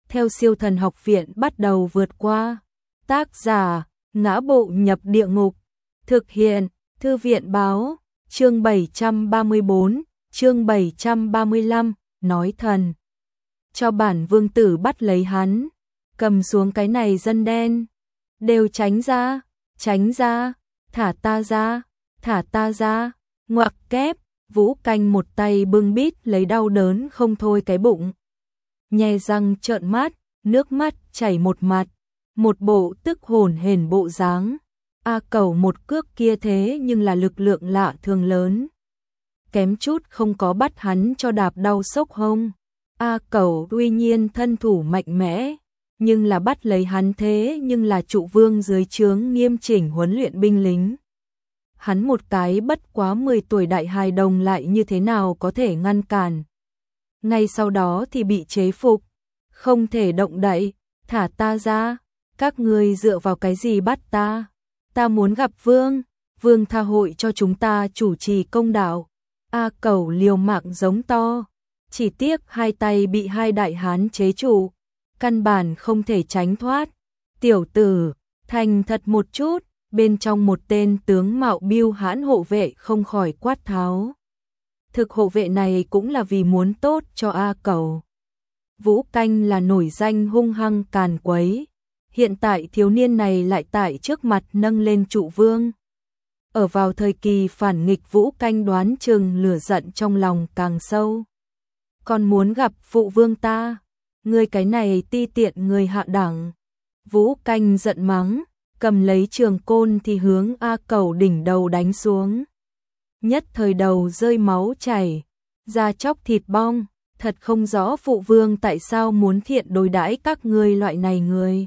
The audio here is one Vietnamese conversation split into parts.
theo Siêu Thần Học Viện bắt đầu vượt qua. Tác giả: Ngã Bộ Nhập Địa Ngục. Thực hiện: Thư viện báo. Chương 734, chương 735, nói thần. Cho bản vương tử bắt lấy hắn, cầm xuống cái này dân đen. Đều tránh ra, thả ta ra, thả ta ra. Ngoặc kép, Vũ Canh một tay bưng bít lấy đau đớn không thôi cái bụng. Nhe răng trợn mắt, nước mắt chảy một mặt, một bộ tức hồn hển bộ dáng. A Cẩu một cước kia thế nhưng là lực lượng lạ thường lớn. Kém chút không có bắt hắn cho đạp đau sốc hông. A Cẩu tuy nhiên thân thủ mạnh mẽ, nhưng là bắt lấy hắn thế nhưng là trụ vương dưới trướng nghiêm chỉnh huấn luyện binh lính. Hắn một cái bất quá 10 tuổi đại hài đồng lại như thế nào có thể ngăn cản. Ngay sau đó thì bị chế phục, không thể động đậy, thả ta ra, các ngươi dựa vào cái gì bắt ta? Ta muốn gặp vương, vương tha hội cho chúng ta chủ trì công đạo. A Cẩu liều mạng giống to, chỉ tiếc hai tay bị hai đại hán chế trụ, căn bản không thể tránh thoát. Tiểu tử, thành thật một chút. Bên trong một tên tướng mạo biêu hãn hộ vệ không khỏi quát tháo. Thực hộ vệ này cũng là vì muốn tốt cho A Cẩu. Vũ Canh là nổi danh hung hăng càn quấy. Hiện tại thiếu niên này lại tại trước mặt nâng lên trụ vương. Ở vào thời kỳ phản nghịch, Vũ Canh đoán chừng lửa giận trong lòng càng sâu. Còn muốn gặp phụ vương ta, ngươi cái này ti tiện người hạ đẳng. Vũ Canh giận mắng, cầm lấy trường côn thì hướng A Cẩu đỉnh đầu đánh xuống. Nhất thời đầu rơi máu chảy, da chóc thịt bong, thật không rõ phụ vương tại sao muốn thiện đối đãi các ngươi loại này người.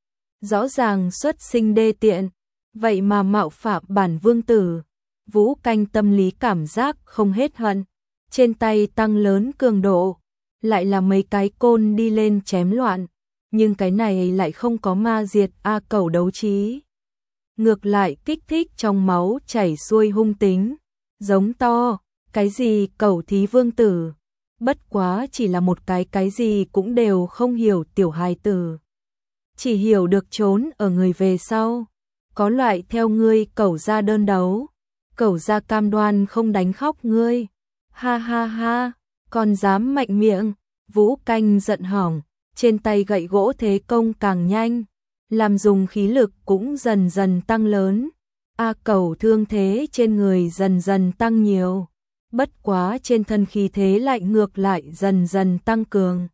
Rõ ràng xuất sinh đê tiện, vậy mà mạo phạm bản vương tử. Vũ Canh tâm lý cảm giác không hết hận, trên tay tăng lớn cường độ, lại là mấy cái côn đi lên chém loạn. Nhưng cái này lại không có ma diệt A Cẩu đấu trí. Ngược lại kích thích trong máu chảy xuôi hung tính, giống to, cái gì Cẩu thí vương tử, bất quá chỉ là một cái gì cũng đều không hiểu tiểu hài tử. Chỉ hiểu được trốn ở người về sau, có loại theo ngươi Cẩu ra đơn đấu, Cẩu ra cam đoan không đánh khóc ngươi. Ha ha ha, còn dám mạnh miệng. Vũ Canh giận hỏng, trên tay gậy gỗ thế công càng nhanh, làm dùng khí lực cũng dần dần tăng lớn. A Cẩu thương thế trên người dần dần tăng nhiều, bất quá trên thân khí thế lại ngược lại dần dần tăng cường.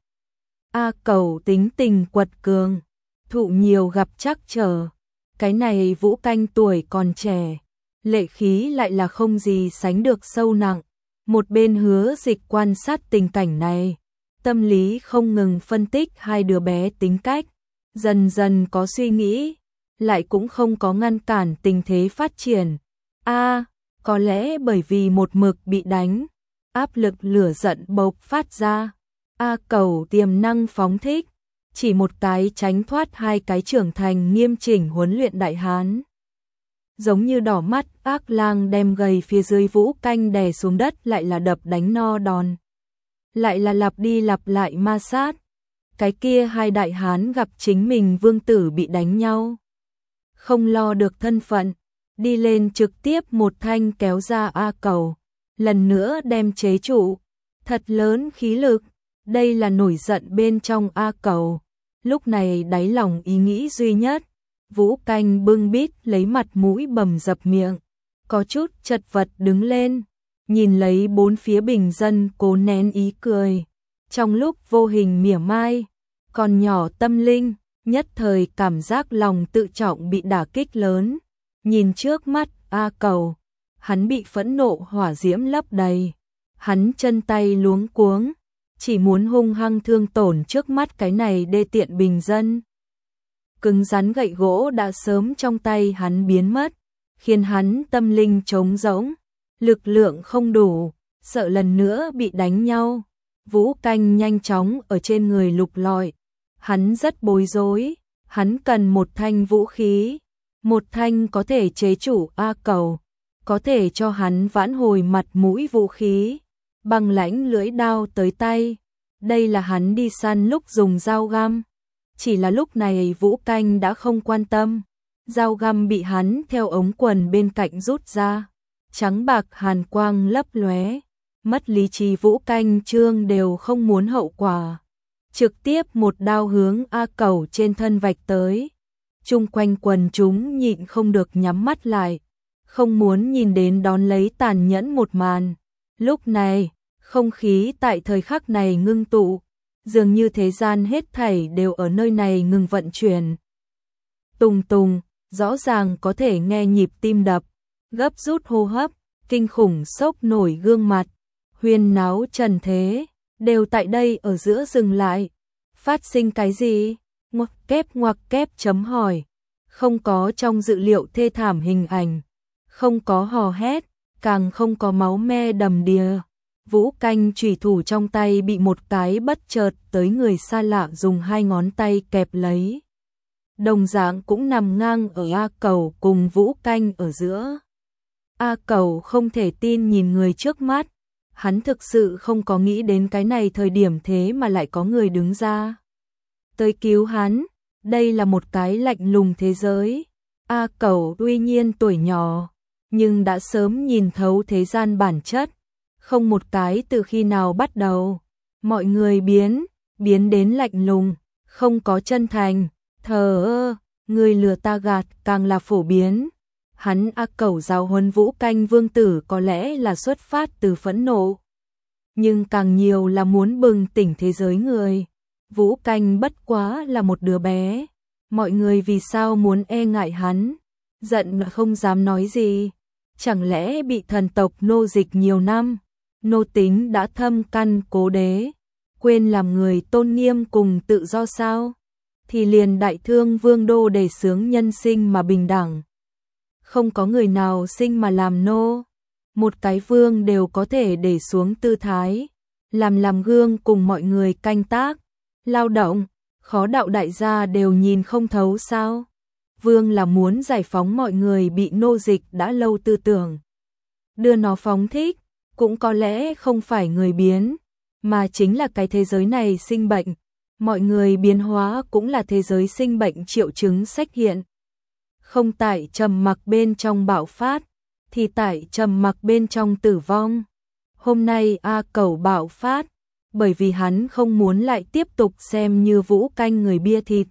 A Cẩu tính tình quật cường, thụ nhiều gặp trắc trở. Cái này Vũ Canh tuổi còn trẻ, lệ khí lại là không gì sánh được sâu nặng. Một bên Hứa Dịch quan sát tình cảnh này, tâm lý không ngừng phân tích hai đứa bé tính cách, dần dần có suy nghĩ, lại cũng không có ngăn cản tình thế phát triển. Có lẽ bởi vì một mực bị đánh, áp lực lửa giận bộc phát ra. A Cẩu tiềm năng phóng thích, chỉ một cái tránh thoát hai cái trưởng thành nghiêm chỉnh huấn luyện đại hán. Giống như đỏ mắt ác lang đem gầy phía dưới Vũ Canh đè xuống đất, lại là đập đánh no đòn, lại là lặp đi lặp lại ma sát. Cái kia hai đại hán gặp chính mình vương tử bị đánh nhau, không lo được thân phận, đi lên trực tiếp một thanh kéo ra A Cẩu, lần nữa đem chế trụ, thật lớn khí lực. Đây là nổi giận bên trong A Cẩu, lúc này đáy lòng ý nghĩ duy nhất. Vũ Canh bưng bít lấy mặt mũi bầm dập miệng, có chút chật vật đứng lên, nhìn lấy bốn phía bình dân cố nén ý cười, trong lúc vô hình mỉa mai. Còn nhỏ tâm linh, nhất thời cảm giác lòng tự trọng bị đả kích lớn. Nhìn trước mắt A Cẩu, hắn bị phẫn nộ hỏa diễm lấp đầy, hắn chân tay luống cuống, chỉ muốn hung hăng thương tổn trước mắt cái này đê tiện bình dân. Cứng rắn gậy gỗ đã sớm trong tay hắn biến mất, khiến hắn tâm linh trống rỗng, lực lượng không đủ, sợ lần nữa bị đánh nhau. Vũ Canh nhanh chóng ở trên người lục lọi, hắn rất bối rối, hắn cần một thanh vũ khí, một thanh có thể chế trụ A Cẩu, có thể cho hắn vãn hồi mặt mũi vũ khí. Băng lãnh lưỡi đao tới tay, Đây là hắn đi săn lúc dùng dao găm. Chỉ là lúc này Vũ Canh đã không quan tâm. Dao găm bị hắn theo ống quần bên cạnh rút ra. Trắng bạc hàn quang lấp lóe. Mất lý trí Vũ Canh Trương đều không muốn hậu quả. Trực tiếp một đao hướng A Cẩu trên thân vạch tới. Chung quanh quần chúng nhịn không được nhắm mắt lại. Không muốn nhìn đến đón lấy tàn nhẫn một màn. Lúc này, không khí tại thời khắc này ngưng tụ. Dường như thế gian hết thảy đều ở nơi này ngừng vận chuyển. Tùng tùng, rõ ràng có thể nghe nhịp tim đập, gấp rút hô hấp, kinh khủng sốc nổi gương mặt, huyên náo trần thế, đều tại đây ở giữa dừng lại. Phát sinh cái gì? Ngoặc kép chấm hỏi. Không có trong dự liệu thê thảm hình ảnh, không có hò hét, càng không có máu me đầm đìa. Vũ Canh chủy thủ trong tay bị một cái bất chợt tới người xa lạ dùng hai ngón tay kẹp lấy. Đồng dạng cũng nằm ngang ở A Cẩu cùng Vũ Canh ở giữa. A Cẩu không thể tin nhìn người trước mắt. Hắn thực sự không có nghĩ đến cái này thời điểm thế mà lại có người đứng ra tới cứu hắn. Đây là một cái lạnh lùng thế giới. A Cẩu tuy nhiên tuổi nhỏ, nhưng đã sớm nhìn thấu thế gian bản chất. Không một cái từ khi nào bắt đầu, mọi người biến đến lạnh lùng, không có chân thành, thờ ơ, người lừa ta gạt càng là phổ biến. Hắn A Cẩu giáo huấn Vũ Canh vương tử có lẽ là xuất phát từ phẫn nộ, nhưng càng nhiều là muốn bừng tỉnh thế giới người. Vũ Canh bất quá là một đứa bé, mọi người vì sao muốn e ngại hắn, giận không dám nói gì, chẳng lẽ bị thần tộc nô dịch nhiều năm, nô tính đã thâm căn cố đế, quên làm người tôn nghiêm cùng tự do sao, thì liền đại thương vương đô đề xướng nhân sinh mà bình đẳng. Không có người nào sinh mà làm nô, một cái vương đều có thể để xuống tư thái, làm gương cùng mọi người canh tác, lao động, khó đạo đại gia đều nhìn không thấu sao. Vương là muốn giải phóng mọi người bị nô dịch đã lâu tư tưởng, đưa nó phóng thích, cũng có lẽ không phải người biến, mà chính là cái thế giới này sinh bệnh, mọi người biến hóa cũng là thế giới sinh bệnh triệu chứng xuất hiện. Không tại trầm mặc bên trong bạo phát, thì tại trầm mặc bên trong tử vong. Hôm nay A Cẩu bạo phát, bởi vì hắn không muốn lại tiếp tục xem như Vũ Canh người bia thịt.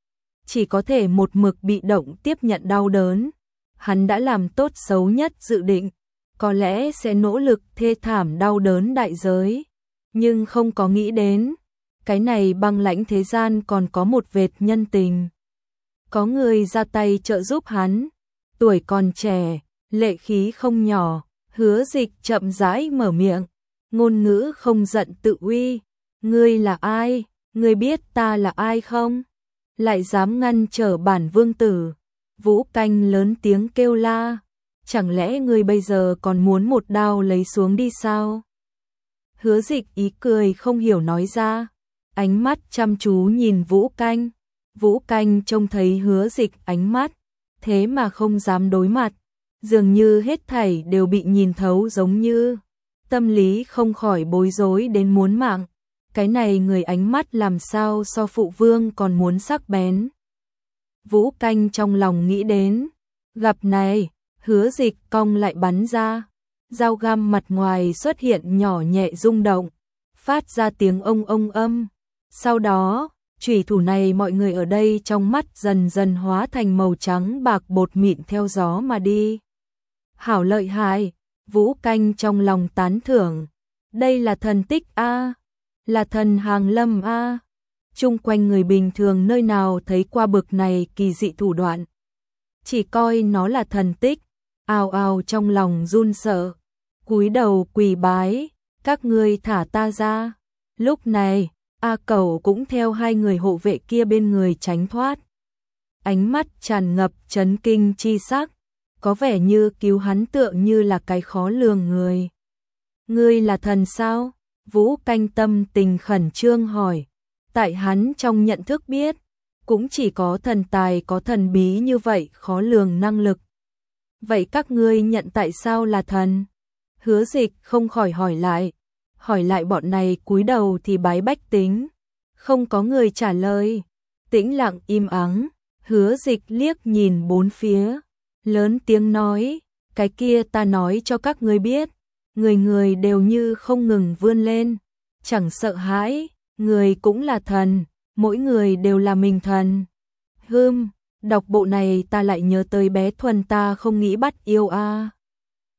Chỉ có thể một mực bị động tiếp nhận đau đớn. Hắn đã làm tốt xấu nhất dự định, có lẽ sẽ nỗ lực thê thảm đau đớn đại giới. Nhưng không có nghĩ đến, cái này băng lãnh thế gian còn có một vệt nhân tình. Có người ra tay trợ giúp hắn, tuổi còn trẻ, lệ khí không nhỏ, Hứa Dịch chậm rãi mở miệng, ngôn ngữ không giận tự uy, ngươi là ai, ngươi biết ta là ai không? Lại dám ngăn trở bản vương tử. Vũ Canh lớn tiếng kêu la, chẳng lẽ ngươi bây giờ còn muốn một đao lấy xuống đi sao? Hứa Dịch ý cười không hiểu nói ra, ánh mắt chăm chú nhìn Vũ Canh. Vũ Canh trông thấy Hứa Dịch ánh mắt, thế mà không dám đối mặt, dường như hết thảy đều bị nhìn thấu giống như, tâm lý không khỏi bối rối đến muốn mạng. Cái này người ánh mắt làm sao so phụ vương còn muốn sắc bén. Vũ Canh trong lòng nghĩ đến, gặp này, Hứa Dịch cong lại bắn ra, dao găm mặt ngoài xuất hiện nhỏ nhẹ rung động, phát ra tiếng ông âm. Sau đó, chủy thủ này mọi người ở đây trong mắt dần dần hóa thành màu trắng bạc bột mịn theo gió mà đi. Hảo lợi hại, Vũ Canh trong lòng tán thưởng, đây là thần tích a, là thần hàng lâm a. Chung quanh người bình thường nơi nào thấy qua bực này kỳ dị thủ đoạn, chỉ coi nó là thần tích, ào ào trong lòng run sợ, cúi đầu quỳ bái, các ngươi thả ta ra. Lúc này, A Cẩu cũng theo hai người hộ vệ kia bên người tránh thoát. Ánh mắt tràn ngập chấn kinh chi sắc, có vẻ như cứu hắn tựa như là cái khó lường người. Ngươi là thần sao? Vũ Canh tâm tình khẩn trương hỏi. Tại hắn trong nhận thức biết, cũng chỉ có thần tài có thần bí như vậy khó lường năng lực. Vậy các ngươi nhận tại sao là thần? Hứa Dịch không khỏi hỏi lại. hỏi lại bọn này cúi đầu thì bái bách tính. Không có người trả lời, tĩnh lặng im ắng. Hứa Dịch liếc nhìn bốn phía, lớn tiếng nói, cái kia ta nói cho các ngươi biết. Người người đều như không ngừng vươn lên, chẳng sợ hãi, người cũng là thần, mỗi người đều là mình thần. Đọc bộ này ta lại nhớ tới bé Thuần ta không nghĩ bắt yêu a.